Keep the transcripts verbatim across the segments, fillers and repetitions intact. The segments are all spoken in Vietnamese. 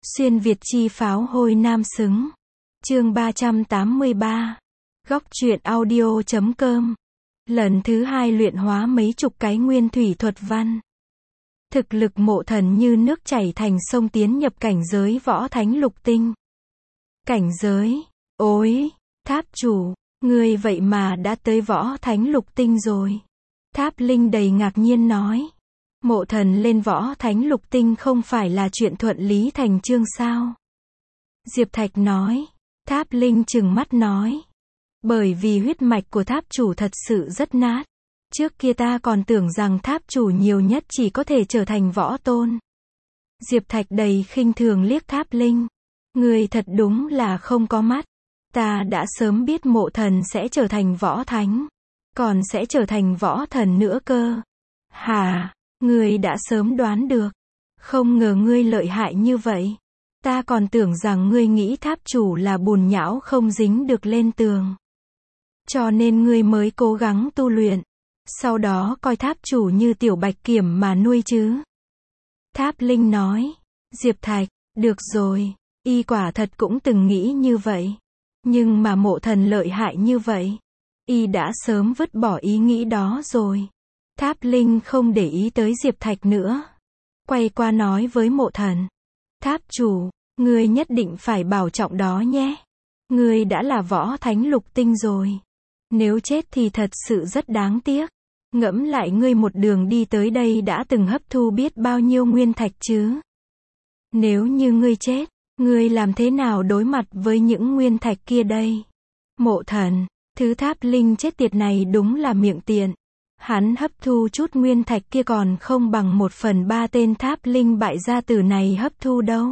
Xuyên Việt chi pháo hôi nam xứng. Chương ba trăm tám mươi ba. Góc truyện audio chấm com. Lần thứ hai luyện hóa mấy chục cái nguyên thủy thuật văn. Thực lực Mộ Thần như nước chảy thành sông tiến nhập cảnh giới võ thánh lục tinh. Cảnh giới, ối, Tháp chủ, ngươi vậy mà đã tới võ thánh lục tinh rồi. Tháp Linh đầy ngạc nhiên nói. Mộ Thần lên võ thánh lục tinh không phải là chuyện thuận lý thành chương sao? Diệp Thạch nói. Tháp Linh trừng mắt nói. Bởi vì huyết mạch của tháp chủ thật sự rất nát. Trước kia ta còn tưởng rằng tháp chủ nhiều nhất chỉ có thể trở thành võ tôn. Diệp Thạch đầy khinh thường liếc Tháp Linh. Người thật đúng là không có mắt. Ta đã sớm biết Mộ Thần sẽ trở thành võ thánh. Còn sẽ trở thành võ thần nữa cơ. Hả? Ngươi đã sớm đoán được. Không ngờ ngươi lợi hại như vậy. Ta còn tưởng rằng ngươi nghĩ tháp chủ là bùn nhão không dính được lên tường. Cho nên ngươi mới cố gắng tu luyện. Sau đó coi tháp chủ như tiểu bạch kiểm mà nuôi chứ. Tháp Linh nói. Diệp Thạch, được rồi. Y quả thật cũng từng nghĩ như vậy. Nhưng mà Mộ Thần lợi hại như vậy. Y đã sớm vứt bỏ ý nghĩ đó rồi. Tháp Linh không để ý tới Diệp Thạch nữa. Quay qua nói với Mộ Thần. Tháp chủ, ngươi nhất định phải bảo trọng đó nhé. Ngươi đã là võ thánh lục tinh rồi. Nếu chết thì thật sự rất đáng tiếc. Ngẫm lại ngươi một đường đi tới đây đã từng hấp thu biết bao nhiêu nguyên thạch chứ. Nếu như ngươi chết, ngươi làm thế nào đối mặt với những nguyên thạch kia đây? Mộ Thần, thứ Tháp Linh chết tiệt này đúng là miệng tiện. Hắn hấp thu chút nguyên thạch kia còn không bằng một phần ba tên Tháp Linh bại gia tử này hấp thu đâu.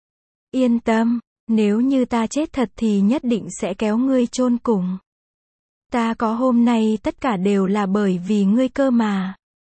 Yên tâm, nếu như ta chết thật thì nhất định sẽ kéo ngươi chôn cùng. Ta có hôm nay tất cả đều là bởi vì ngươi cơ mà.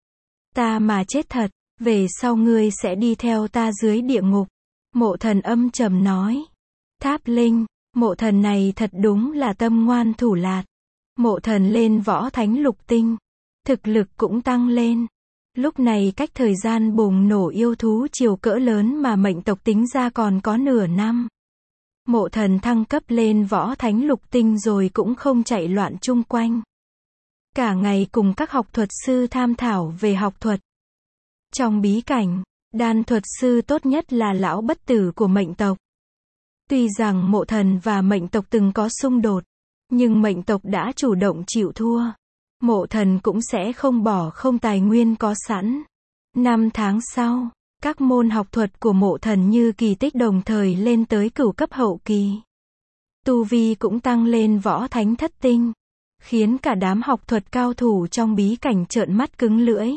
Ta mà chết thật, về sau ngươi sẽ đi theo ta dưới địa ngục. Mộ Thần âm trầm nói. Tháp Linh, Mộ Thần này thật đúng là tâm ngoan thủ lạt. Mộ Thần lên võ thánh lục tinh. Thực lực cũng tăng lên. Lúc này cách thời gian bùng nổ yêu thú chiều cỡ lớn mà mệnh tộc tính ra còn có nửa năm. Mộ Thần thăng cấp lên võ thánh lục tinh rồi cũng không chạy loạn chung quanh. Cả ngày cùng các học thuật sư tham thảo về học thuật. Trong bí cảnh, đan thuật sư tốt nhất là lão bất tử của mệnh tộc. Tuy rằng Mộ Thần và mệnh tộc từng có xung đột, nhưng mệnh tộc đã chủ động chịu thua. Mộ Thần cũng sẽ không bỏ không tài nguyên có sẵn. Năm tháng sau, các môn học thuật của Mộ Thần như kỳ tích đồng thời lên tới cửu cấp hậu kỳ. Tu vi cũng tăng lên võ thánh thất tinh, khiến cả đám học thuật cao thủ trong bí cảnh trợn mắt cứng lưỡi.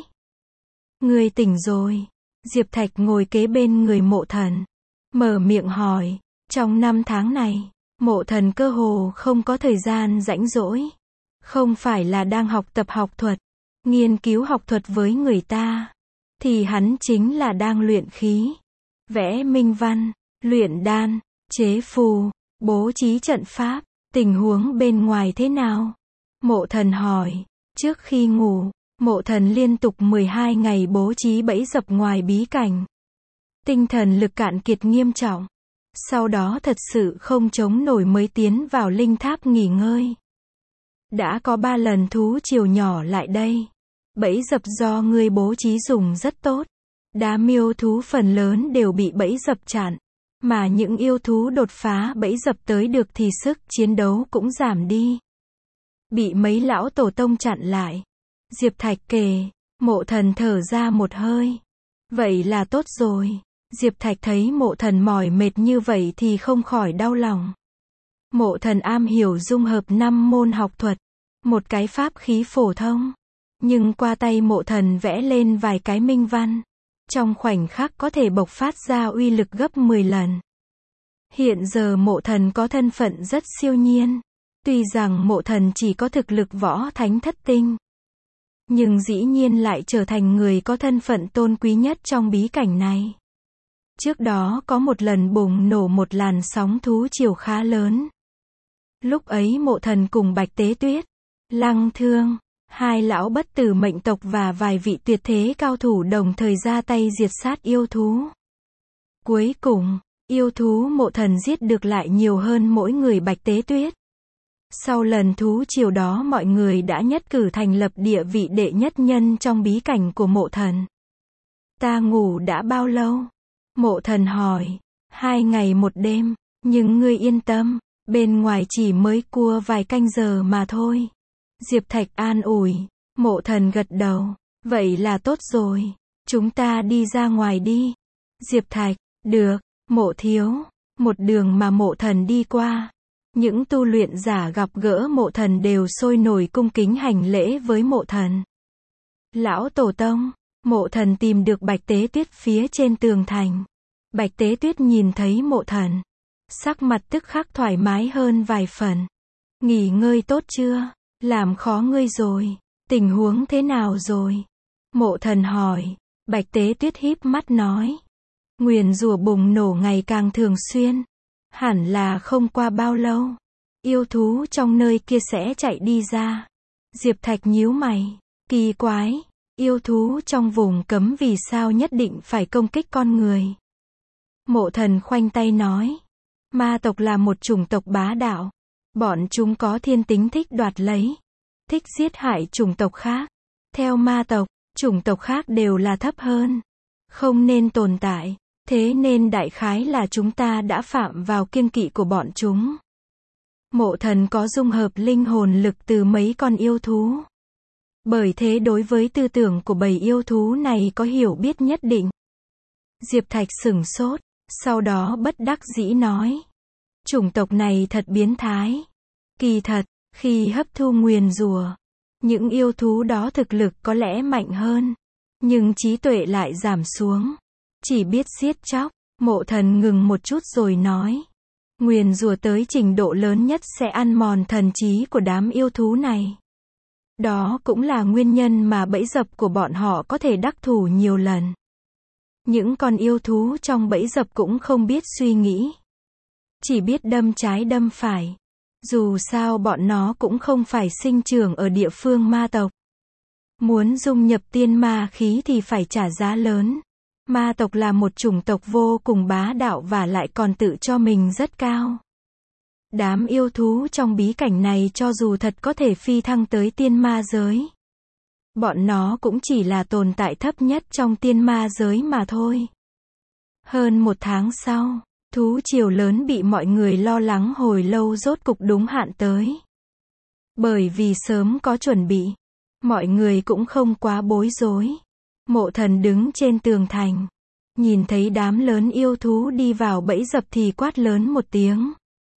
Ngươi tỉnh rồi. Diệp Thạch ngồi kế bên người Mộ Thần, mở miệng hỏi. Trong năm tháng này, Mộ Thần cơ hồ không có thời gian rảnh rỗi. Không phải là đang học tập học thuật, nghiên cứu học thuật với người ta, thì hắn chính là đang luyện khí, vẽ minh văn, luyện đan, chế phù, bố trí trận pháp. Tình huống bên ngoài thế nào? Mộ Thần hỏi. Trước khi ngủ, Mộ Thần liên tục mười hai ngày bố trí bẫy dập ngoài bí cảnh. Tinh thần lực cạn kiệt nghiêm trọng. Sau đó thật sự không chống nổi mới tiến vào linh tháp nghỉ ngơi. Đã có ba lần thú triều nhỏ lại đây. Bẫy dập do ngươi bố trí dùng rất tốt. Đám yêu thú phần lớn đều bị bẫy dập chặn. Mà những yêu thú đột phá bẫy dập tới được thì sức chiến đấu cũng giảm đi. Bị mấy lão tổ tông chặn lại. Diệp Thạch kể. Mộ Thần thở ra một hơi. Vậy là tốt rồi. Diệp Thạch thấy Mộ Thần mỏi mệt như vậy thì không khỏi đau lòng. Mộ Thần am hiểu dung hợp năm môn học thuật, một cái pháp khí phổ thông, nhưng qua tay Mộ Thần vẽ lên vài cái minh văn, trong khoảnh khắc có thể bộc phát ra uy lực gấp mười lần. Hiện giờ Mộ Thần có thân phận rất siêu nhiên, tuy rằng Mộ Thần chỉ có thực lực võ thánh thất tinh, nhưng dĩ nhiên lại trở thành người có thân phận tôn quý nhất trong bí cảnh này. Trước đó có một lần bùng nổ một làn sóng thú triều khá lớn. Lúc ấy Mộ Thần cùng Bạch Tế Tuyết, Lăng Thương, hai lão bất tử mệnh tộc và vài vị tuyệt thế cao thủ đồng thời ra tay diệt sát yêu thú. Cuối cùng, Yêu thú mộ thần giết được lại nhiều hơn mỗi người Bạch Tế Tuyết. Sau lần thú triều đó mọi người đã nhất cử thành lập địa vị đệ nhất nhân trong bí cảnh của mộ thần. Ta ngủ đã bao lâu? Mộ thần hỏi. Hai ngày một đêm, nhưng ngươi yên tâm, bên ngoài chỉ mới cua vài canh giờ mà thôi. Diệp Thạch an ủi. Mộ thần gật đầu. Vậy là tốt rồi. Chúng ta đi ra ngoài đi. Diệp Thạch. Được. Mộ thiếu. Một đường mà mộ thần đi qua, những tu luyện giả gặp gỡ mộ thần đều sôi nổi cung kính hành lễ với mộ thần. Lão Tổ Tông. Mộ thần tìm được Bạch Tế Tuyết phía trên tường thành. Bạch Tế Tuyết nhìn thấy mộ thần, sắc mặt tức khắc thoải mái hơn vài phần. Nghỉ ngơi tốt chưa? Làm khó ngươi rồi. Tình huống thế nào rồi? Mộ thần hỏi. Bạch Tế Tuyết híp mắt nói. Nguyền rủa bùng nổ ngày càng thường xuyên. Hẳn là không qua bao lâu, yêu thú trong nơi kia sẽ chạy đi ra. Diệp Thạch nhíu mày. Kỳ quái, yêu thú trong vùng cấm vì sao nhất định phải công kích con người? Mộ thần khoanh tay nói. Ma tộc là một chủng tộc bá đạo. Bọn chúng có thiên tính thích đoạt lấy, thích giết hại chủng tộc khác. Theo ma tộc, chủng tộc khác đều là thấp hơn, không nên tồn tại. Thế nên đại khái là chúng ta đã phạm vào kiêng kỵ của bọn chúng. Mộ thần có dung hợp linh hồn lực từ mấy con yêu thú. Bởi thế đối với tư tưởng của bầy yêu thú này có hiểu biết nhất định. Diệp Thạch sửng sốt, sau đó bất đắc dĩ nói. Chủng tộc này thật biến thái. Kỳ thật, khi hấp thu nguyền rủa, những yêu thú đó thực lực có lẽ mạnh hơn, nhưng trí tuệ lại giảm xuống. Chỉ biết giết chóc. Mộ thần ngừng một chút rồi nói. Nguyền rủa tới trình độ lớn nhất sẽ ăn mòn thần trí của đám yêu thú này. Đó cũng là nguyên nhân mà bẫy dập của bọn họ có thể đắc thủ nhiều lần. Những con yêu thú trong bẫy dập cũng không biết suy nghĩ, chỉ biết đâm trái đâm phải. Dù sao bọn nó cũng không phải sinh trưởng ở địa phương ma tộc. Muốn dung nhập tiên ma khí thì phải trả giá lớn. Ma tộc là một chủng tộc vô cùng bá đạo và lại còn tự cho mình rất cao. Đám yêu thú trong bí cảnh này cho dù thật có thể phi thăng tới tiên ma giới, bọn nó cũng chỉ là tồn tại thấp nhất trong tiên ma giới mà thôi. Hơn một tháng sau, thú triều lớn bị mọi người lo lắng hồi lâu rốt cục đúng hạn tới. Bởi vì sớm có chuẩn bị, mọi người cũng không quá bối rối. Mộ thần đứng trên tường thành, nhìn thấy đám lớn yêu thú đi vào bẫy dập thì quát lớn một tiếng.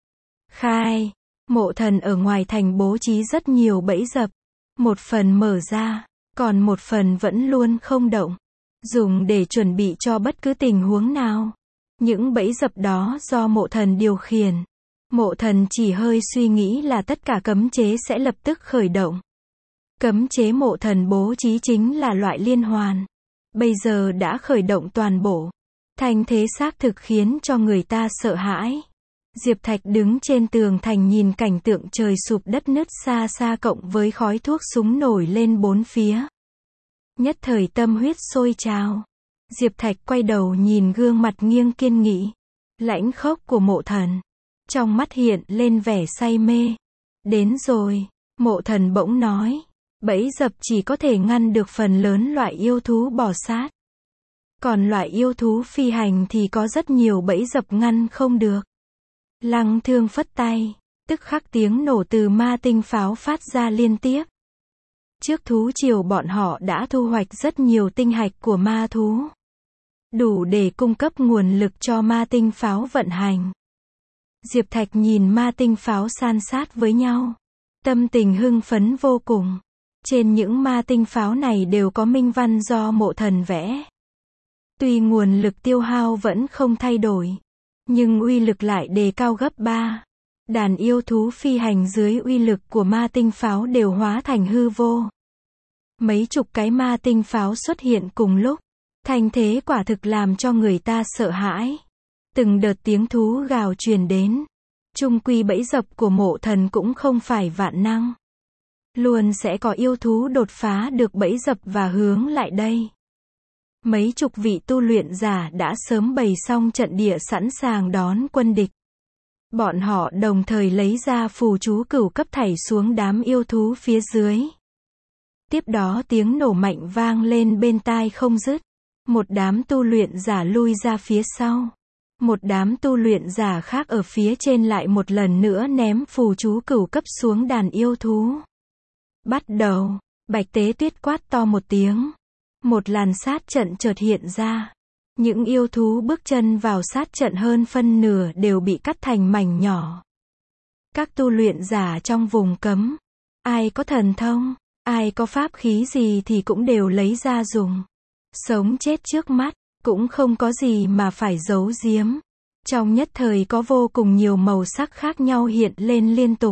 Khai. Mộ thần ở ngoài thành bố trí rất nhiều bẫy dập. Một phần mở ra, còn một phần vẫn luôn không động, dùng để chuẩn bị cho bất cứ tình huống nào. Những bẫy dập đó do mộ thần điều khiển. Mộ thần chỉ hơi suy nghĩ là tất cả cấm chế sẽ lập tức khởi động. Cấm chế mộ thần bố trí chính là loại liên hoàn. Bây giờ đã khởi động toàn bộ. Thành thế xác thực khiến cho người ta sợ hãi. Diệp Thạch đứng trên tường thành nhìn cảnh tượng trời sụp đất nứt xa xa cộng với khói thuốc súng nổi lên bốn phía. Nhất thời tâm huyết sôi trào. Diệp Thạch quay đầu nhìn gương mặt nghiêng kiên nghị, lãnh khốc của mộ thần. Trong mắt hiện lên vẻ say mê. Đến rồi, mộ thần bỗng nói. Bẫy dập chỉ có thể ngăn được phần lớn loại yêu thú bò sát. Còn loại yêu thú phi hành thì có rất nhiều bẫy dập ngăn không được. Lăng Thương phất tay, tức khắc tiếng nổ từ ma tinh pháo phát ra liên tiếp. Trước thú triều bọn họ đã thu hoạch rất nhiều tinh hạch của ma thú, đủ để cung cấp nguồn lực cho ma tinh pháo vận hành. Diệp Thạch nhìn ma tinh pháo san sát với nhau, tâm tình hưng phấn vô cùng. Trên những ma tinh pháo này đều có minh văn do mộ thần vẽ. Tuy nguồn lực tiêu hao vẫn không thay đổi, nhưng uy lực lại đề cao gấp ba. Đàn yêu thú phi hành dưới uy lực của ma tinh pháo đều hóa thành hư vô. Mấy chục cái ma tinh pháo xuất hiện cùng lúc. Thành thế quả thực làm cho người ta sợ hãi. Từng đợt tiếng thú gào truyền đến. Chung quy bẫy dập của mộ thần cũng không phải vạn năng. Luôn sẽ có yêu thú đột phá được bẫy dập và hướng lại đây. Mấy chục vị tu luyện giả đã sớm bày xong trận địa sẵn sàng đón quân địch. Bọn họ đồng thời lấy ra phù chú cửu cấp thảy xuống đám yêu thú phía dưới. Tiếp đó tiếng nổ mạnh vang lên bên tai không dứt. Một đám tu luyện giả lui ra phía sau. Một đám tu luyện giả khác ở phía trên lại một lần nữa ném phù chú cửu cấp xuống đàn yêu thú. Bắt đầu, Bạch Tế Tuyết quát to một tiếng. Một làn sát trận chợt hiện ra. Những yêu thú bước chân vào sát trận hơn phân nửa đều bị cắt thành mảnh nhỏ. Các tu luyện giả trong vùng cấm, ai có thần thông, ai có pháp khí gì thì cũng đều lấy ra dùng. Sống chết trước mắt, cũng không có gì mà phải giấu giếm. Trong nhất thời có vô cùng nhiều màu sắc khác nhau hiện lên liên tục.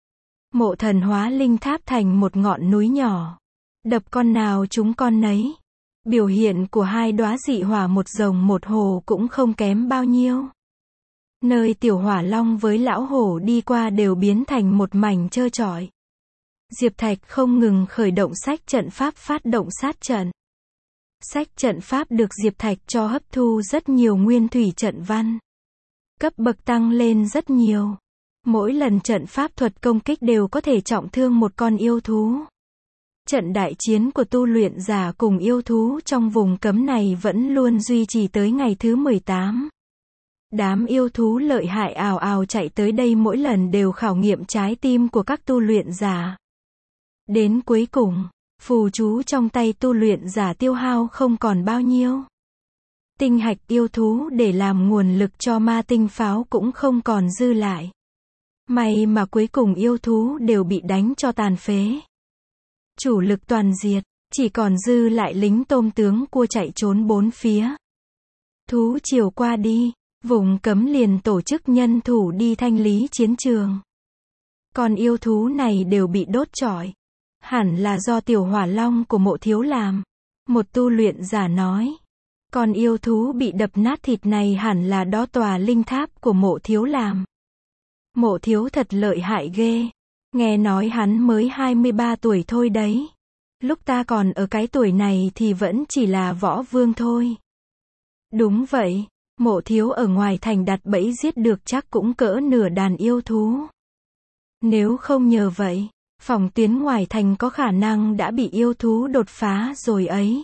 Mộ Thần hóa linh tháp thành một ngọn núi nhỏ. Đập con nào trúng con nấy. Biểu hiện của hai đóa dị hỏa một rồng một hổ cũng không kém bao nhiêu. Nơi tiểu hỏa long với lão hổ đi qua đều biến thành một mảnh trơ trọi. Diệp Thạch không ngừng khởi động sách trận pháp phát động sát trận. Sách trận pháp được Diệp Thạch cho hấp thu rất nhiều nguyên thủy trận văn. Cấp bậc tăng lên rất nhiều. Mỗi lần trận pháp thuật công kích đều có thể trọng thương một con yêu thú. Trận đại chiến của tu luyện giả cùng yêu thú trong vùng cấm này vẫn luôn duy trì tới ngày thứ mười tám. Đám yêu thú lợi hại ào ào chạy tới đây mỗi lần đều khảo nghiệm trái tim của các tu luyện giả. Đến cuối cùng, phù chú trong tay tu luyện giả tiêu hao không còn bao nhiêu. Tinh hạch yêu thú để làm nguồn lực cho ma tinh pháo cũng không còn dư lại. May mà cuối cùng yêu thú đều bị đánh cho tàn phế. Chủ lực toàn diệt, chỉ còn dư lại lính tôm tướng cua chạy trốn bốn phía. Thú chiều qua đi, vùng cấm liền tổ chức nhân thủ đi thanh lý chiến trường. Còn yêu thú này đều bị đốt trọi. Hẳn là do tiểu hỏa long của Mộ Thiếu làm. Một tu luyện giả nói. Còn yêu thú bị đập nát thịt này hẳn là đó tòa linh tháp của Mộ Thiếu làm. Mộ Thiếu thật lợi hại ghê. Nghe nói hắn mới hai mươi ba tuổi thôi đấy. Lúc ta còn ở cái tuổi này thì vẫn chỉ là võ vương thôi. Đúng vậy, Mộ Thiếu ở ngoài thành đặt bẫy giết được chắc cũng cỡ nửa đàn yêu thú. Nếu không nhờ vậy, phòng tuyến ngoài thành có khả năng đã bị yêu thú đột phá rồi ấy.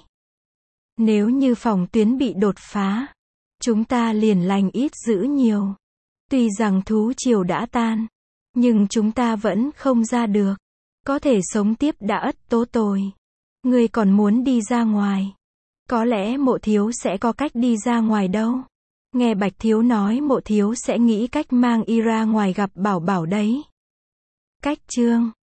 Nếu như phòng tuyến bị đột phá, chúng ta liền lành ít dữ nhiều. Tuy rằng thú triều đã tan, nhưng chúng ta vẫn không ra được. Có thể sống tiếp đã ất tố tồi. Ngươi còn muốn đi ra ngoài. Có lẽ Mộ Thiếu sẽ có cách đi ra ngoài đâu. Nghe Bạch Thiếu nói Mộ Thiếu sẽ nghĩ cách mang y ra ngoài gặp Bảo Bảo đấy. Cách chương